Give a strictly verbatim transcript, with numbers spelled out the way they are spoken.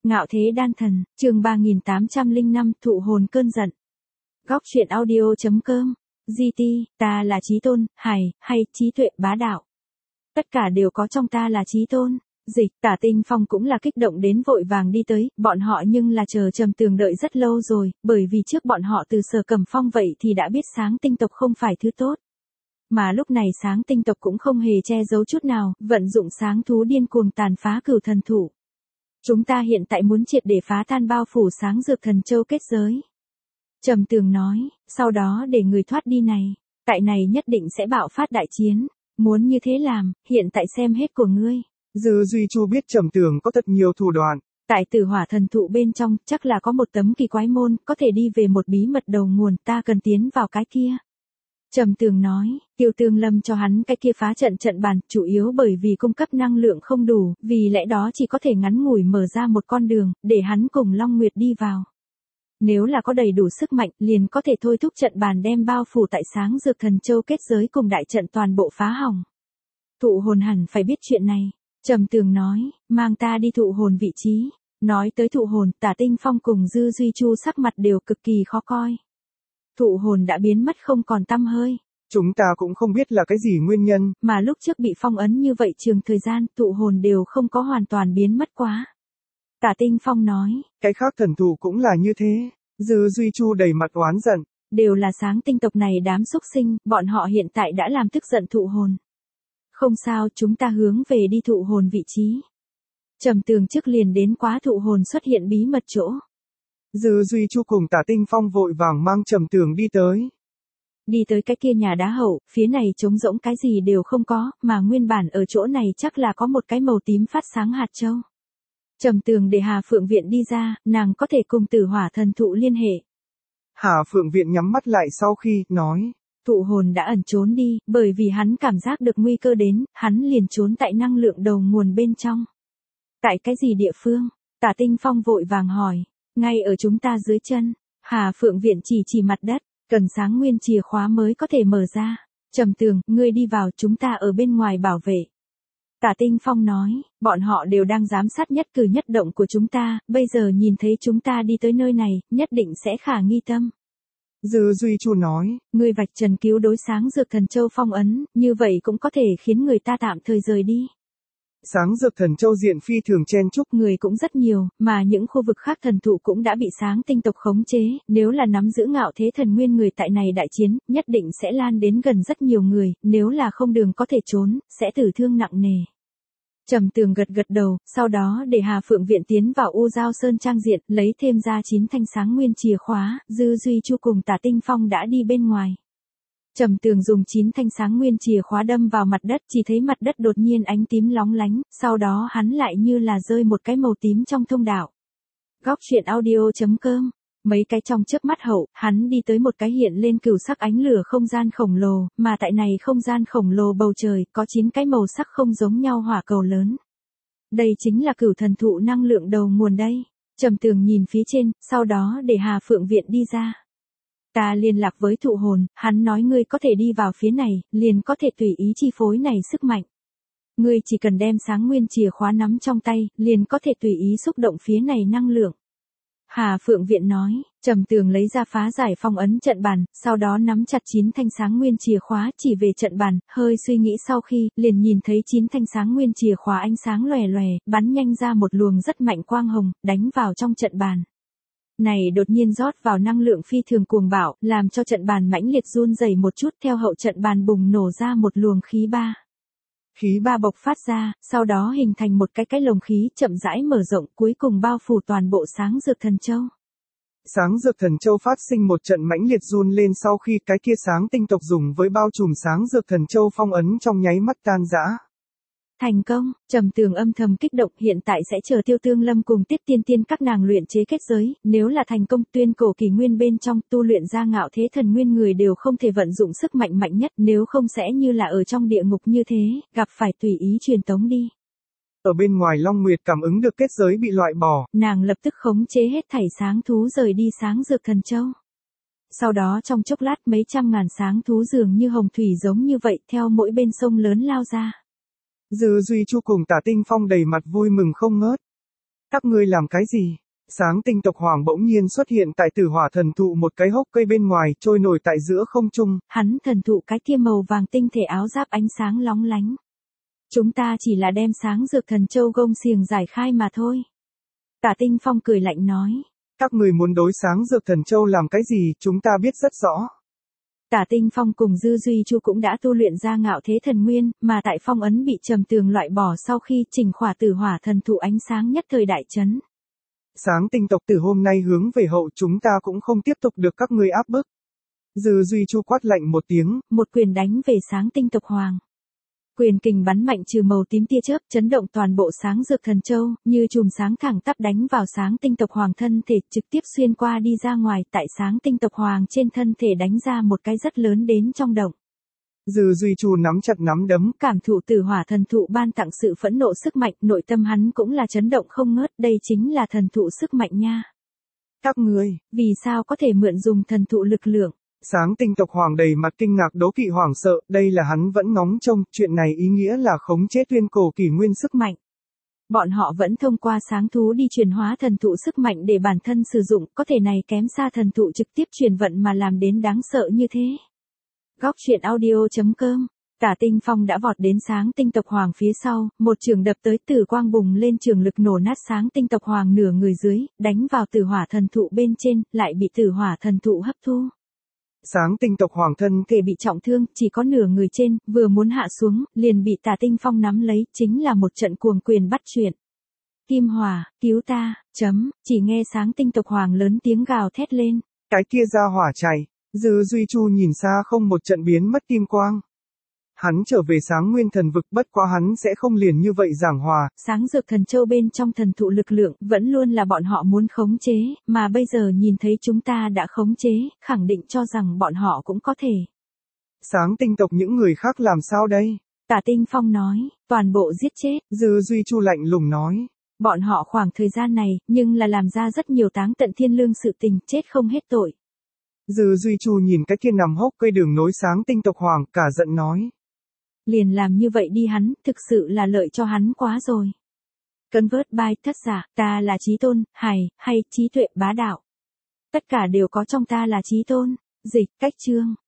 Ngạo thế đan thần, chương ba nghìn tám trăm lẻ năm, thụ hồn cơn giận. Góc truyện audio.com, giê tê, ta là Chí Tôn, Hải, hay trí tuệ bá đạo. Tất cả đều có trong ta là Chí Tôn. Dịch, Tả Tinh Phong cũng là kích động đến vội vàng đi tới, bọn họ nhưng là chờ Trầm Tường đợi rất lâu rồi, bởi vì trước bọn họ từ Sở Cẩm Phong vậy thì đã biết Sáng Tinh tộc không phải thứ tốt. Mà lúc này Sáng Tinh tộc cũng không hề che giấu chút nào, vận dụng sáng thú điên cuồng tàn phá cửu thần thụ. Chúng ta hiện tại muốn triệt để phá tan bao phủ sáng dược thần châu kết giới. Trầm Tường nói, sau đó để người thoát đi này, tại này nhất định sẽ bạo phát đại chiến, muốn như thế làm, hiện tại xem hết của ngươi. Dư Duy Chu biết Trầm Tường có thật nhiều thủ đoạn. Tại Tử Hỏa thần thụ bên trong, chắc là có một tấm kỳ quái môn, có thể đi về một bí mật đầu nguồn, ta cần tiến vào cái kia. Trầm Tường nói, Tiêu Tương Lâm cho hắn cái kia phá trận trận bàn, chủ yếu bởi vì cung cấp năng lượng không đủ, vì lẽ đó chỉ có thể ngắn ngủi mở ra một con đường, để hắn cùng Long Nguyệt đi vào. Nếu là có đầy đủ sức mạnh, liền có thể thôi thúc trận bàn đem bao phủ tại sáng dược thần châu kết giới cùng đại trận toàn bộ phá hỏng. Thụ hồn hẳn phải biết chuyện này. Trầm Tường nói, mang ta đi thụ hồn vị trí. Nói tới thụ hồn, Tả Tinh Phong cùng Dư Duy Chu sắc mặt đều cực kỳ khó coi. Thụ hồn đã biến mất không còn tăm hơi. Chúng ta cũng không biết là cái gì nguyên nhân. Mà lúc trước bị phong ấn như vậy trường thời gian, thụ hồn đều không có hoàn toàn biến mất quá. Tả Tinh Phong nói. Cái khác thần thụ cũng là như thế. Dư Duy Chu đầy mặt oán giận. Đều là Sáng Tinh tộc này đám xúc sinh, bọn họ hiện tại đã làm tức giận thụ hồn. Không sao, chúng ta hướng về đi thụ hồn vị trí. Trầm Tường trước liền đến quá thụ hồn xuất hiện bí mật chỗ. Dư Duy Chu cùng Tả Tinh Phong vội vàng mang Trầm Tường đi tới. Đi tới cái kia nhà đá hậu, phía này trống rỗng cái gì đều không có, mà nguyên bản ở chỗ này chắc là có một cái màu tím phát sáng hạt châu. Trầm Tường để Hà Phượng Viện đi ra, nàng có thể cùng Tử Hỏa thần thụ liên hệ. Hà Phượng Viện nhắm mắt lại sau khi, nói. Thụ hồn đã ẩn trốn đi, bởi vì hắn cảm giác được nguy cơ đến, hắn liền trốn tại năng lượng đầu nguồn bên trong. Tại cái gì địa phương? Tả Tinh Phong vội vàng hỏi. Ngay ở chúng ta dưới chân. Hà Phượng Viện chỉ chỉ mặt đất, cần sáng nguyên chìa khóa mới có thể mở ra. Trầm Tường, ngươi đi vào, chúng ta ở bên ngoài bảo vệ. Tả Tinh Phong nói, bọn họ đều đang giám sát nhất cử nhất động của chúng ta, bây giờ nhìn thấy chúng ta đi tới nơi này, nhất định sẽ khả nghi tâm. Dư Duy Chu nói, ngươi vạch trần cứu đối sáng dược thần châu phong ấn, như vậy cũng có thể khiến người ta tạm thời rời đi. Sáng dược thần châu diện phi thường chen chúc, người cũng rất nhiều, mà những khu vực khác thần thụ cũng đã bị Sáng Tinh tộc khống chế, nếu là nắm giữ Ngạo Thế Thần Nguyên người tại này đại chiến, nhất định sẽ lan đến gần rất nhiều người, nếu là không đường có thể trốn, sẽ tử thương nặng nề. Trầm Tường gật gật đầu, sau đó để Hà Phượng Viện tiến vào U Giao Sơn trang diện, lấy thêm ra chín thanh sáng nguyên chìa khóa, Dư Duy Chu cùng Tả Tinh Phong đã đi bên ngoài. Trầm Tường dùng chín thanh sáng nguyên chìa khóa đâm vào mặt đất, chỉ thấy mặt đất đột nhiên ánh tím lóng lánh, sau đó hắn lại như là rơi một cái màu tím trong thông đạo. Góc truyện audio.com. Mấy cái trong chớp mắt hậu, hắn đi tới một cái hiện lên cửu sắc ánh lửa không gian khổng lồ, mà tại này không gian khổng lồ bầu trời, có chín cái màu sắc không giống nhau hỏa cầu lớn. Đây chính là cửu thần thụ năng lượng đầu nguồn đây. Trầm Tường nhìn phía trên, sau đó để Hà Phượng Viện đi ra. Ta liên lạc với thụ hồn, hắn nói ngươi có thể đi vào phía này, liền có thể tùy ý chi phối này sức mạnh. Ngươi chỉ cần đem sáng nguyên chìa khóa nắm trong tay, liền có thể tùy ý xúc động phía này năng lượng. Hà Phượng Viện nói, Trầm Tường lấy ra phá giải phong ấn trận bàn, sau đó nắm chặt chín thanh sáng nguyên chìa khóa chỉ về trận bàn, hơi suy nghĩ sau khi, liền nhìn thấy chín thanh sáng nguyên chìa khóa ánh sáng lòe lòe, bắn nhanh ra một luồng rất mạnh quang hồng, đánh vào trong trận bàn. Này đột nhiên rót vào năng lượng phi thường cuồng bạo, làm cho trận bàn mãnh liệt run rẩy một chút, theo hậu trận bàn bùng nổ ra một luồng khí ba. Khí ba bộc phát ra, sau đó hình thành một cái cái lồng khí chậm rãi mở rộng, cuối cùng bao phủ toàn bộ sáng dược thần châu. Sáng dược thần châu phát sinh một trận mãnh liệt run lên sau khi cái kia Sáng Tinh tộc dùng với bao trùm sáng dược thần châu phong ấn trong nháy mắt tan rã. Thành công, Trầm Tường âm thầm kích động, hiện tại sẽ chờ Tiêu Tương Lâm cùng Tiết Tiên Tiên các nàng luyện chế kết giới, nếu là thành công, tuyên cổ kỷ nguyên bên trong tu luyện ra Ngạo Thế Thần Nguyên người đều không thể vận dụng sức mạnh mạnh nhất, nếu không sẽ như là ở trong địa ngục như thế, gặp phải tùy ý truyền tống đi. Ở bên ngoài Long Nguyệt cảm ứng được kết giới bị loại bỏ, nàng lập tức khống chế hết thảy sáng thú rời đi sáng dược thần châu. Sau đó trong chốc lát mấy trăm ngàn sáng thú dường như hồng thủy giống như vậy theo mỗi bên sông lớn lao ra. Dư Duy Chu cùng Tả Tinh Phong đầy mặt vui mừng không ngớt. Các ngươi làm cái gì? Sáng tinh tộc hoàng bỗng nhiên xuất hiện tại tử hỏa thần thụ một cái hốc cây bên ngoài, trôi nổi tại giữa không trung. Hắn thần thụ cái kia màu vàng tinh thể áo giáp ánh sáng lóng lánh. Chúng ta chỉ là đem sáng dược thần châu gông xiềng giải khai mà thôi. Tả Tinh Phong cười lạnh nói. Các người muốn đối sáng dược thần châu làm cái gì, chúng ta biết rất rõ. Tả Tinh Phong cùng Dư Duy Chu cũng đã tu luyện ra ngạo thế thần nguyên, mà tại phong ấn bị trầm tường loại bỏ sau khi Trình Khỏa tử hỏa thần thụ ánh sáng nhất thời đại chấn. Sáng tinh tộc từ hôm nay hướng về hậu chúng ta cũng không tiếp tục được các ngươi áp bức. Dư Duy Chu quát lạnh một tiếng, một quyền đánh về sáng tinh tộc hoàng. Quyền kình bắn mạnh trừ màu tím tia chớp, chấn động toàn bộ sáng dược thần châu, như chùm sáng thẳng tắp đánh vào sáng tinh tộc hoàng thân thể, trực tiếp xuyên qua đi ra ngoài, tại sáng tinh tộc hoàng trên thân thể đánh ra một cái rất lớn đến trong động. Dư Duy Chu nắm chặt nắm đấm, cảm thụ tử hỏa thần thụ ban tặng sự phẫn nộ sức mạnh, nội tâm hắn cũng là chấn động không ngớt, đây chính là thần thụ sức mạnh nha. Các ngươi, vì sao có thể mượn dùng thần thụ lực lượng? Sáng tinh tộc hoàng đầy mặt kinh ngạc đố kỵ hoảng sợ, đây là hắn vẫn ngóng trông, chuyện này ý nghĩa là khống chế tuyên cổ kỷ nguyên sức mạnh. Bọn họ vẫn thông qua sáng thú đi truyền hóa thần thụ sức mạnh để bản thân sử dụng, có thể này kém xa thần thụ trực tiếp truyền vận mà làm đến đáng sợ như thế. Góc truyện audio chấm com. Tả Tinh Phong đã vọt đến sáng tinh tộc hoàng phía sau, một trường đập tới, tử quang bùng lên, trường lực nổ nát sáng tinh tộc hoàng nửa người dưới, đánh vào tử hỏa thần thụ bên trên, lại bị tử hỏa thần thụ hấp thu. Sáng tinh tộc hoàng thân thể bị trọng thương, chỉ có nửa người trên, vừa muốn hạ xuống, liền bị Tả Tinh Phong nắm lấy, chính là một trận cuồng quyền bắt chuyện. Kim Hỏa, cứu ta, chấm, chỉ nghe sáng tinh tộc hoàng lớn tiếng gào thét lên. Cái kia ra hỏa chạy, Dư Duy Chu nhìn xa không một trận biến mất kim quang. Hắn trở về sáng nguyên thần vực, bất quá hắn sẽ không liền như vậy giảng hòa. Sáng dược thần châu bên trong thần thụ lực lượng vẫn luôn là bọn họ muốn khống chế, mà bây giờ nhìn thấy chúng ta đã khống chế, khẳng định cho rằng bọn họ cũng có thể. Sáng tinh tộc những người khác làm sao đây? Tả Tinh Phong nói, toàn bộ giết chết. Dư Duy Chu lạnh lùng nói. Bọn họ khoảng thời gian này, nhưng là làm ra rất nhiều táng tận thiên lương sự tình, chết không hết tội. Dư Duy Chu nhìn cái kia nằm hốc cây đường nối sáng tinh tộc hoàng, cả giận nói. Liền làm như vậy đi hắn, thực sự là lợi cho hắn quá rồi. Convert by thất giả, ta là chí tôn, hài, hay trí tuệ bá đạo. Tất cả đều có trong ta là chí tôn, dịch, cách chương.